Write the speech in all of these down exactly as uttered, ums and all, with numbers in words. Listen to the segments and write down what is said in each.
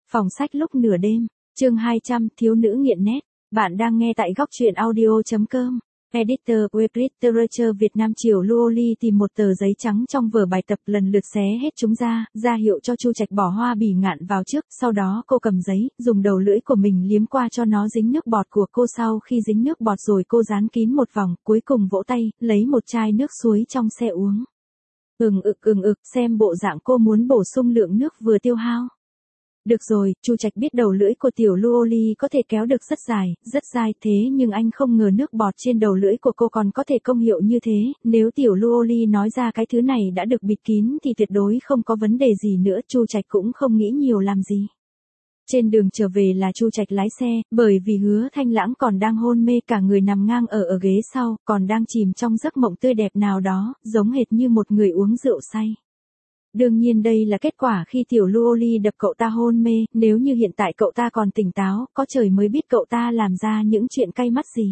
Phòng sách lúc nửa đêm, chương hai trăm, thiếu nữ nghiện nét. Bạn đang nghe tại góc truyện audio chấm com. Editor Web Literature Việt Nam Triều Luoli tìm một tờ giấy trắng trong vở bài tập, lần lượt xé hết chúng ra, ra hiệu cho Chu Trạch bỏ Hoa Bỉ Ngạn vào trước, sau đó cô cầm giấy, dùng đầu lưỡi của mình liếm qua cho nó dính nước bọt của cô, sau khi dính nước bọt rồi cô dán kín một vòng, cuối cùng vỗ tay, lấy một chai nước suối trong xe uống. Ừng ực ừng ực, xem bộ dạng cô muốn bổ sung lượng nước vừa tiêu hao. Được rồi, Chu Trạch biết đầu lưỡi của tiểu Luoli có thể kéo được rất dài, rất dài, thế nhưng anh không ngờ nước bọt trên đầu lưỡi của cô còn có thể công hiệu như thế, nếu tiểu Luoli nói ra cái thứ này đã được bịt kín thì tuyệt đối không có vấn đề gì nữa, Chu Trạch cũng không nghĩ nhiều làm gì. Trên đường trở về là Chu Trạch lái xe, bởi vì Hứa Thanh Lãng còn đang hôn mê, cả người nằm ngang ở ở ghế sau, còn đang chìm trong giấc mộng tươi đẹp nào đó, giống hệt như một người uống rượu say. Đương nhiên đây là kết quả khi tiểu Luoli đập cậu ta hôn mê, nếu như hiện tại cậu ta còn tỉnh táo, có trời mới biết cậu ta làm ra những chuyện cay mắt gì.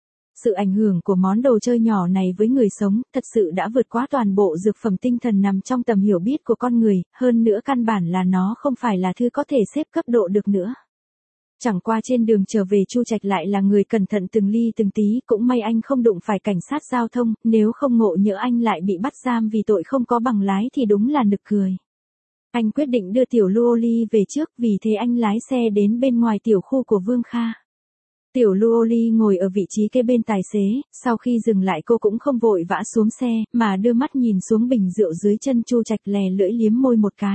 Sự ảnh hưởng của món đồ chơi nhỏ này với người sống, thật sự đã vượt quá toàn bộ dược phẩm tinh thần nằm trong tầm hiểu biết của con người, hơn nữa căn bản là nó không phải là thứ có thể xếp cấp độ được nữa. Chẳng qua trên đường trở về Chu Trạch lại là người cẩn thận từng ly từng tí, cũng may anh không đụng phải cảnh sát giao thông, nếu không ngộ nhỡ anh lại bị bắt giam vì tội không có bằng lái thì đúng là nực cười. Anh quyết định đưa tiểu Luoli về trước, vì thế anh lái xe đến bên ngoài tiểu khu của Vương Kha. Tiểu Luoli ngồi ở vị trí kế bên tài xế, sau khi dừng lại cô cũng không vội vã xuống xe, mà đưa mắt nhìn xuống bình rượu dưới chân Chu Trạch, lè lưỡi liếm môi một cái.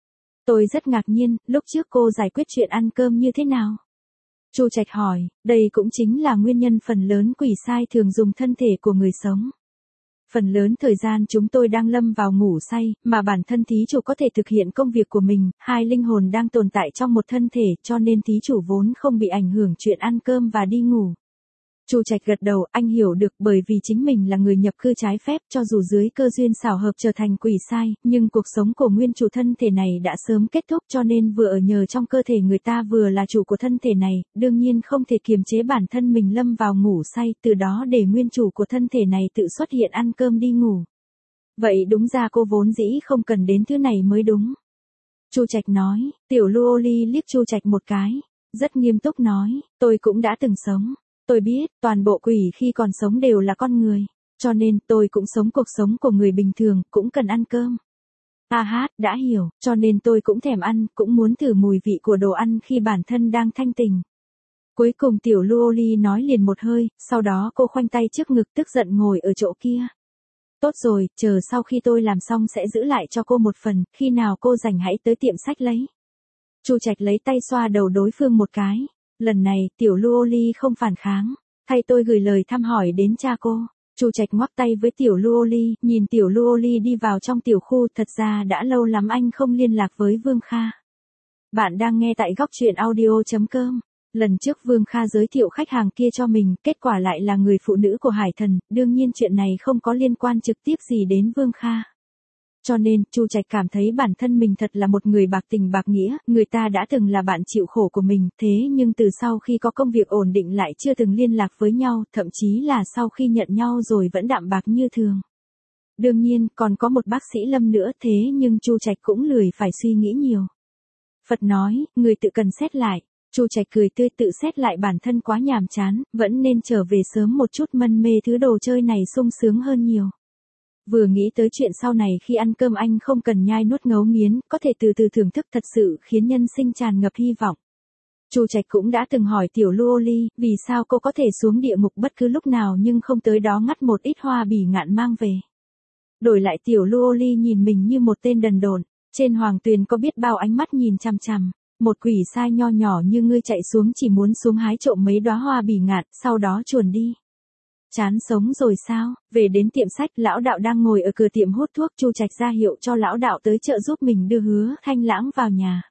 Tôi rất ngạc nhiên, lúc trước cô giải quyết chuyện ăn cơm như thế nào? Chu Trạch hỏi, đây cũng chính là nguyên nhân phần lớn quỷ sai thường dùng thân thể của người sống. Phần lớn thời gian chúng tôi đang lâm vào ngủ say, mà bản thân thí chủ có thể thực hiện công việc của mình, hai linh hồn đang tồn tại trong một thân thể, cho nên thí chủ vốn không bị ảnh hưởng chuyện ăn cơm và đi ngủ. Chu Trạch gật đầu, anh hiểu được, bởi vì chính mình là người nhập cư trái phép, cho dù dưới cơ duyên xảo hợp trở thành quỷ sai, nhưng cuộc sống của nguyên chủ thân thể này đã sớm kết thúc, cho nên vừa ở nhờ trong cơ thể người ta vừa là chủ của thân thể này, đương nhiên không thể kiềm chế bản thân mình lâm vào ngủ say, từ đó để nguyên chủ của thân thể này tự xuất hiện ăn cơm đi ngủ. Vậy đúng ra cô vốn dĩ không cần đến thứ này mới đúng. Chu Trạch nói, tiểu Luoli liếc Chu Trạch một cái, rất nghiêm túc nói, tôi cũng đã từng sống. Tôi biết, toàn bộ quỷ khi còn sống đều là con người, cho nên tôi cũng sống cuộc sống của người bình thường, cũng cần ăn cơm. À hát, đã hiểu, cho nên tôi cũng thèm ăn, cũng muốn thử mùi vị của đồ ăn khi bản thân đang thanh tình. Cuối cùng tiểu Luoli nói liền một hơi, sau đó cô khoanh tay trước ngực tức giận ngồi ở chỗ kia. Tốt rồi, chờ sau khi tôi làm xong sẽ giữ lại cho cô một phần, khi nào cô rảnh hãy tới tiệm sách lấy. Chu Trạch lấy tay xoa đầu đối phương một cái. Lần này, tiểu Luoli không phản kháng, thay tôi gửi lời thăm hỏi đến cha cô. Chu Trạch ngoắc tay với tiểu Luoli, nhìn tiểu Luoli đi vào trong tiểu khu, thật ra đã lâu lắm anh không liên lạc với Vương Kha. Bạn đang nghe tại góc truyện audio chấm com. Lần trước Vương Kha giới thiệu khách hàng kia cho mình, kết quả lại là người phụ nữ của Hải Thần, đương nhiên chuyện này không có liên quan trực tiếp gì đến Vương Kha. Cho nên, Chu Trạch cảm thấy bản thân mình thật là một người bạc tình bạc nghĩa, người ta đã từng là bạn chịu khổ của mình, thế nhưng từ sau khi có công việc ổn định lại chưa từng liên lạc với nhau, thậm chí là sau khi nhận nhau rồi vẫn đạm bạc như thường. Đương nhiên, còn có một bác sĩ Lâm nữa, thế nhưng Chu Trạch cũng lười phải suy nghĩ nhiều. Phật nói, người tự cần xét lại. Chu Trạch cười tươi, tự xét lại bản thân quá nhàm chán, vẫn nên trở về sớm một chút, mân mê thứ đồ chơi này sung sướng hơn nhiều. Vừa nghĩ tới chuyện sau này khi ăn cơm anh không cần nhai nuốt ngấu nghiến, có thể từ từ thưởng thức, thật sự khiến nhân sinh tràn ngập hy vọng. Chu Trạch cũng đã từng hỏi tiểu Luoli, vì sao cô có thể xuống địa ngục bất cứ lúc nào nhưng không tới đó ngắt một ít Hoa Bỉ Ngạn mang về. Đổi lại tiểu Luoli nhìn mình như một tên đần độn, trên hoàng tuyền có biết bao ánh mắt nhìn chằm chằm, một quỷ sai nho nhỏ như ngươi chạy xuống chỉ muốn xuống hái trộm mấy đóa Hoa Bỉ Ngạn, sau đó chuồn đi. Chán sống rồi sao? Về đến tiệm sách, lão đạo đang ngồi ở cửa tiệm hút thuốc, Chu Trạch ra hiệu cho lão đạo tới chợ giúp mình đưa Hứa Thanh Lãng vào nhà.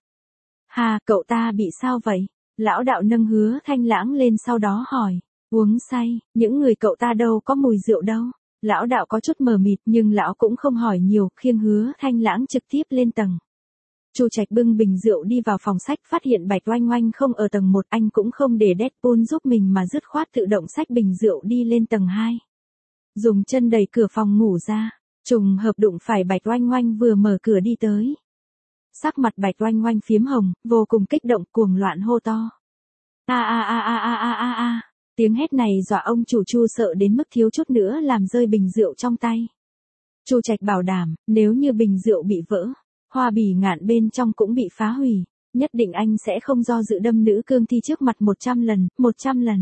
Hà, cậu ta bị sao vậy? Lão đạo nâng Hứa Thanh Lãng lên sau đó hỏi. Uống say, những người cậu ta đâu có mùi rượu đâu. Lão đạo có chút mờ mịt nhưng lão cũng không hỏi nhiều, khiêng Hứa Thanh Lãng trực tiếp lên tầng. Chu Trạch bưng bình rượu đi vào phòng sách, phát hiện Bạch Oanh Oanh không ở tầng một, anh cũng không để Deadpool giúp mình mà dứt khoát tự động xách bình rượu đi lên tầng hai. Dùng chân đẩy cửa phòng ngủ ra, trùng hợp đụng phải Bạch Oanh Oanh vừa mở cửa đi tới. sắc mặt Bạch Oanh Oanh phiếm hồng, vô cùng kích động, cuồng loạn hô to. A a a a a a a a. Tiếng hét này dọa ông chủ Chu sợ đến mức thiếu chút nữa làm rơi bình rượu trong tay. Chu Trạch bảo đảm, nếu như bình rượu bị vỡ, hoa bỉ ngạn bên trong cũng bị phá hủy, nhất định anh sẽ không do dự đâm nữ cương thi trước mặt một trăm lần, một trăm lần.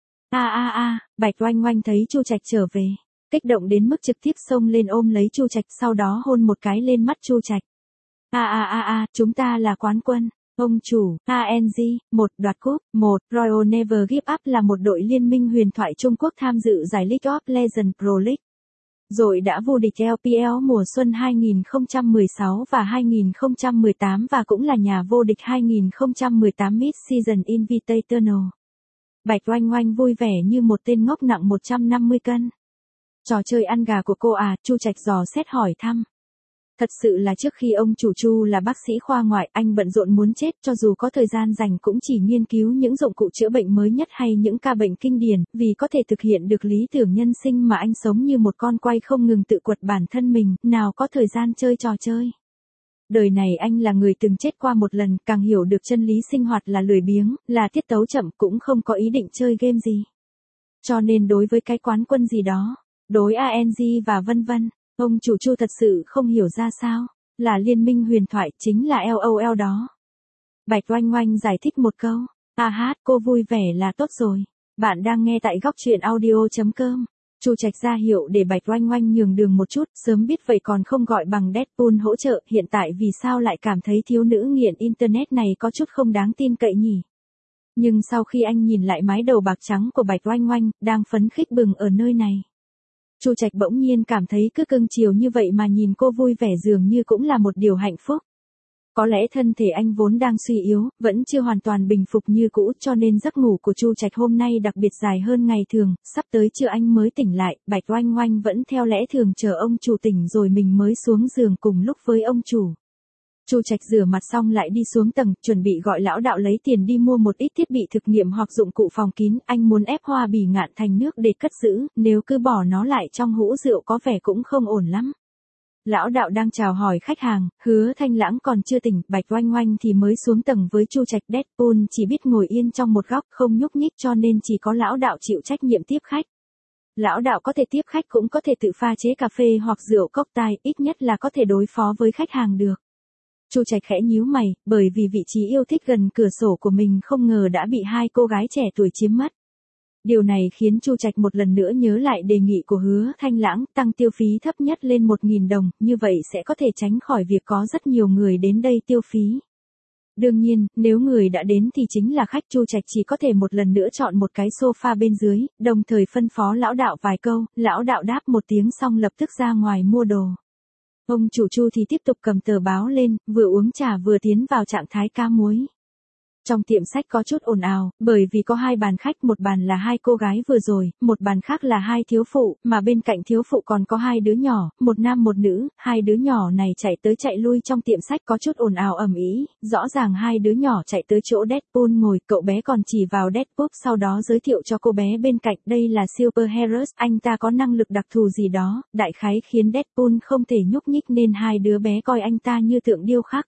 A a a, Bạch Oanh Oanh thấy Chu Trạch trở về, kích động đến mức trực tiếp xông lên ôm lấy Chu Trạch, sau đó hôn một cái lên mắt Chu Trạch. A a a a, chúng ta là quán quân. Ông chủ, a en giê, một đoạt cúp, một Royal Never Give Up là một đội liên minh huyền thoại Trung Quốc tham dự giải League of Legends Pro League. Rồi đã vô địch lờ pê lờ mùa xuân hai không một sáu và hai không một tám và cũng là nhà vô địch hai không một tám Mid-Season Invitational. Bạch Oanh Oanh vui vẻ như một tên ngốc nặng một trăm năm mươi cân. Trò chơi ăn gà của cô à, Chu Trạch dò xét hỏi thăm. Thật sự là trước khi ông chủ Chu là bác sĩ khoa ngoại, anh bận rộn muốn chết, cho dù có thời gian dành cũng chỉ nghiên cứu những dụng cụ chữa bệnh mới nhất hay những ca bệnh kinh điển, vì có thể thực hiện được lý tưởng nhân sinh mà anh sống như một con quay không ngừng tự quật bản thân mình, nào có thời gian chơi trò chơi. Đời này anh là người từng chết qua một lần, càng hiểu được chân lý sinh hoạt là lười biếng, là tiết tấu chậm, cũng không có ý định chơi game gì. Cho nên đối với cái quán quân gì đó, đối a en giê và vân vân, ông chủ Chu thật sự không hiểu ra sao, là liên minh huyền thoại, chính là LOL đó. Bạch Oanh Oanh giải thích một câu, a hát cô vui vẻ là tốt rồi, bạn đang nghe tại góc truyện audio.com. Chu Trạch ra hiệu để Bạch Oanh Oanh nhường đường một chút, sớm biết vậy còn không gọi bằng Deadpool hỗ trợ, hiện tại vì sao lại cảm thấy thiếu nữ nghiện internet này có chút không đáng tin cậy nhỉ. Nhưng sau khi anh nhìn lại mái đầu bạc trắng của Bạch Oanh Oanh, đang phấn khích bừng ở nơi này, Chu Trạch bỗng nhiên cảm thấy cứ cưng chiều như vậy mà nhìn cô vui vẻ dường như cũng là một điều hạnh phúc. Có lẽ thân thể anh vốn đang suy yếu, vẫn chưa hoàn toàn bình phục như cũ, cho nên giấc ngủ của Chu Trạch hôm nay đặc biệt dài hơn ngày thường, sắp tới trưa anh mới tỉnh lại, Bạch Oanh Oanh vẫn theo lẽ thường chờ ông chủ tỉnh rồi mình mới xuống giường cùng lúc với ông chủ. Chu Trạch rửa mặt xong lại đi xuống tầng, chuẩn bị gọi lão đạo lấy tiền đi mua một ít thiết bị thực nghiệm hoặc dụng cụ phòng kín, anh muốn ép hoa bỉ ngạn thành nước để cất giữ, nếu cứ bỏ nó lại trong hũ rượu có vẻ cũng không ổn lắm. Lão đạo đang chào hỏi khách hàng, Hứa Thanh Lãng còn chưa tỉnh, Bạch Oanh Oanh thì mới xuống tầng với Chu Trạch. Deadpool chỉ biết ngồi yên trong một góc không nhúc nhích, cho nên chỉ có lão đạo chịu trách nhiệm tiếp khách. Lão đạo có thể tiếp khách cũng có thể tự pha chế cà phê hoặc rượu cocktail, ít nhất là có thể đối phó với khách hàng được. Chu Trạch khẽ nhíu mày, bởi vì vị trí yêu thích gần cửa sổ của mình không ngờ đã bị hai cô gái trẻ tuổi chiếm mất. Điều này khiến Chu Trạch một lần nữa nhớ lại đề nghị của Hứa Thanh Lãng, tăng tiêu phí thấp nhất lên một nghìn đồng, như vậy sẽ có thể tránh khỏi việc có rất nhiều người đến đây tiêu phí. Đương nhiên, nếu người đã đến thì chính là khách. Chu Trạch chỉ có thể một lần nữa chọn một cái sofa bên dưới, đồng thời phân phó lão đạo vài câu, lão đạo đáp một tiếng xong lập tức ra ngoài mua đồ. Ông chủ Chu thì tiếp tục cầm tờ báo lên, vừa uống trà vừa tiến vào trạng thái ca muối. Trong tiệm sách có chút ồn ào, bởi vì có hai bàn khách, một bàn là hai cô gái vừa rồi, một bàn khác là hai thiếu phụ, mà bên cạnh thiếu phụ còn có hai đứa nhỏ, một nam một nữ, hai đứa nhỏ này chạy tới chạy lui trong tiệm sách có chút ồn ào ầm ĩ, rõ ràng hai đứa nhỏ chạy tới chỗ Deadpool ngồi, cậu bé còn chỉ vào Deadpool sau đó giới thiệu cho cô bé bên cạnh, đây là Super Heroes, anh ta có năng lực đặc thù gì đó, đại khái khiến Deadpool không thể nhúc nhích nên hai đứa bé coi anh ta như tượng điêu khắc.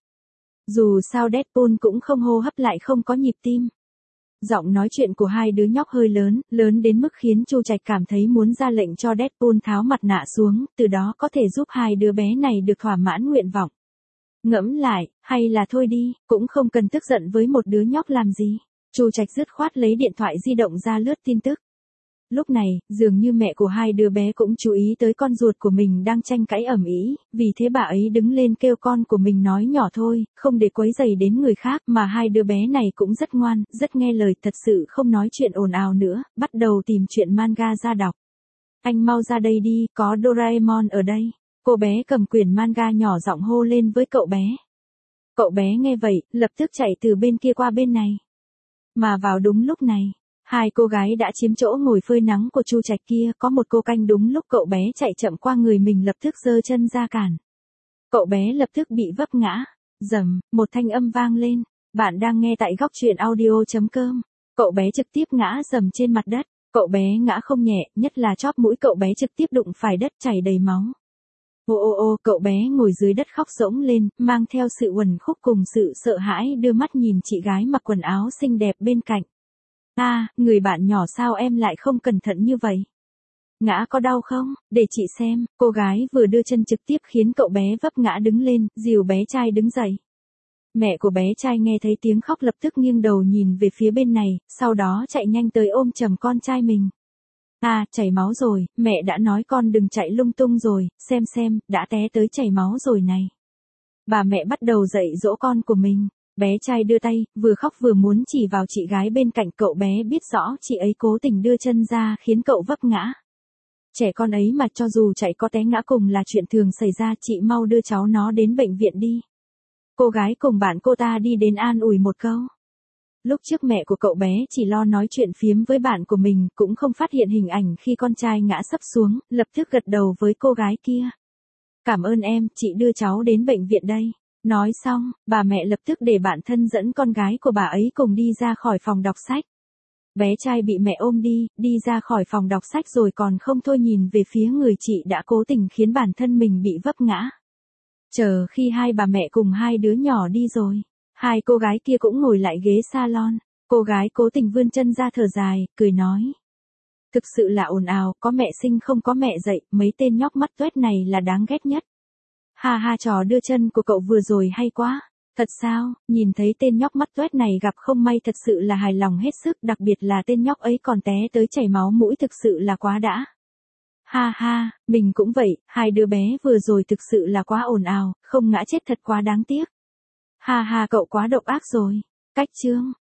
Dù sao Deadpool cũng không hô hấp lại không có nhịp tim. Giọng nói chuyện của hai đứa nhóc hơi lớn, lớn đến mức khiến Chu Trạch cảm thấy muốn ra lệnh cho Deadpool tháo mặt nạ xuống, từ đó có thể giúp hai đứa bé này được thỏa mãn nguyện vọng. Ngẫm lại, hay là thôi đi, cũng không cần tức giận với một đứa nhóc làm gì. Chu Trạch dứt khoát lấy điện thoại di động ra lướt tin tức. Lúc này, dường như mẹ của hai đứa bé cũng chú ý tới con ruột của mình đang tranh cãi ầm ĩ, vì thế bà ấy đứng lên kêu con của mình nói nhỏ thôi, không để quấy rầy đến người khác, mà hai đứa bé này cũng rất ngoan, rất nghe lời, thật sự không nói chuyện ồn ào nữa, bắt đầu tìm chuyện manga ra đọc. Anh mau ra đây đi, có Doraemon ở đây. Cô bé cầm quyển manga nhỏ giọng hô lên với cậu bé. Cậu bé nghe vậy, lập tức chạy từ bên kia qua bên này. Mà vào đúng lúc này, hai cô gái đã chiếm chỗ ngồi phơi nắng của Chu Trạch kia, có một cô canh đúng lúc cậu bé chạy chậm qua người mình lập tức giơ chân ra cản. Cậu bé lập tức bị vấp ngã, rầm, một thanh âm vang lên, bạn đang nghe tại góc truyện audio.com. Cậu bé trực tiếp ngã rầm trên mặt đất, cậu bé ngã không nhẹ, nhất là chóp mũi cậu bé trực tiếp đụng phải đất chảy đầy máu. Ô ô ô, cậu bé ngồi dưới đất khóc rỗng lên, mang theo sự uẩn khúc cùng sự sợ hãi đưa mắt nhìn chị gái mặc quần áo xinh đẹp bên cạnh. À, người bạn nhỏ sao em lại không cẩn thận như vậy? Ngã có đau không? Để chị xem. Cô gái vừa đưa chân trực tiếp khiến cậu bé vấp ngã đứng lên, dìu bé trai đứng dậy. Mẹ của bé trai nghe thấy tiếng khóc lập tức nghiêng đầu nhìn về phía bên này, sau đó chạy nhanh tới ôm chầm con trai mình. À, chảy máu rồi, mẹ đã nói con đừng chạy lung tung rồi, xem xem, đã té tới chảy máu rồi này. Bà mẹ bắt đầu dạy dỗ con của mình. Bé trai đưa tay, vừa khóc vừa muốn chỉ vào chị gái bên cạnh, cậu bé biết rõ chị ấy cố tình đưa chân ra khiến cậu vấp ngã. Trẻ con ấy mà cho dù chạy có té ngã cùng là chuyện thường xảy ra, chị mau đưa cháu nó đến bệnh viện đi. Cô gái cùng bạn cô ta đi đến an ủi một câu. Lúc trước mẹ của cậu bé chỉ lo nói chuyện phiếm với bạn của mình, cũng không phát hiện hình ảnh khi con trai ngã sấp xuống, lập tức gật đầu với cô gái kia. Cảm ơn em, chị đưa cháu đến bệnh viện đây. Nói xong, bà mẹ lập tức để bạn thân dẫn con gái của bà ấy cùng đi ra khỏi phòng đọc sách. Bé trai bị mẹ ôm đi, đi ra khỏi phòng đọc sách rồi còn không thôi nhìn về phía người chị đã cố tình khiến bản thân mình bị vấp ngã. Chờ khi hai bà mẹ cùng hai đứa nhỏ đi rồi, hai cô gái kia cũng ngồi lại ghế salon. Cô gái cố tình vươn chân ra thở dài, cười nói. Thực sự là ồn ào, có mẹ sinh không có mẹ dạy, mấy tên nhóc mắt tuét này là đáng ghét nhất. Ha ha, trò đưa chân của cậu vừa rồi hay quá. Thật sao, nhìn thấy tên nhóc mắt tuét này gặp không may thật sự là hài lòng hết sức, đặc biệt là tên nhóc ấy còn té tới chảy máu mũi, thực sự là quá đã. Ha ha, mình cũng vậy, hai đứa bé vừa rồi thực sự là quá ồn ào, không ngã chết thật quá đáng tiếc. Ha ha, cậu quá độc ác rồi. Cách chương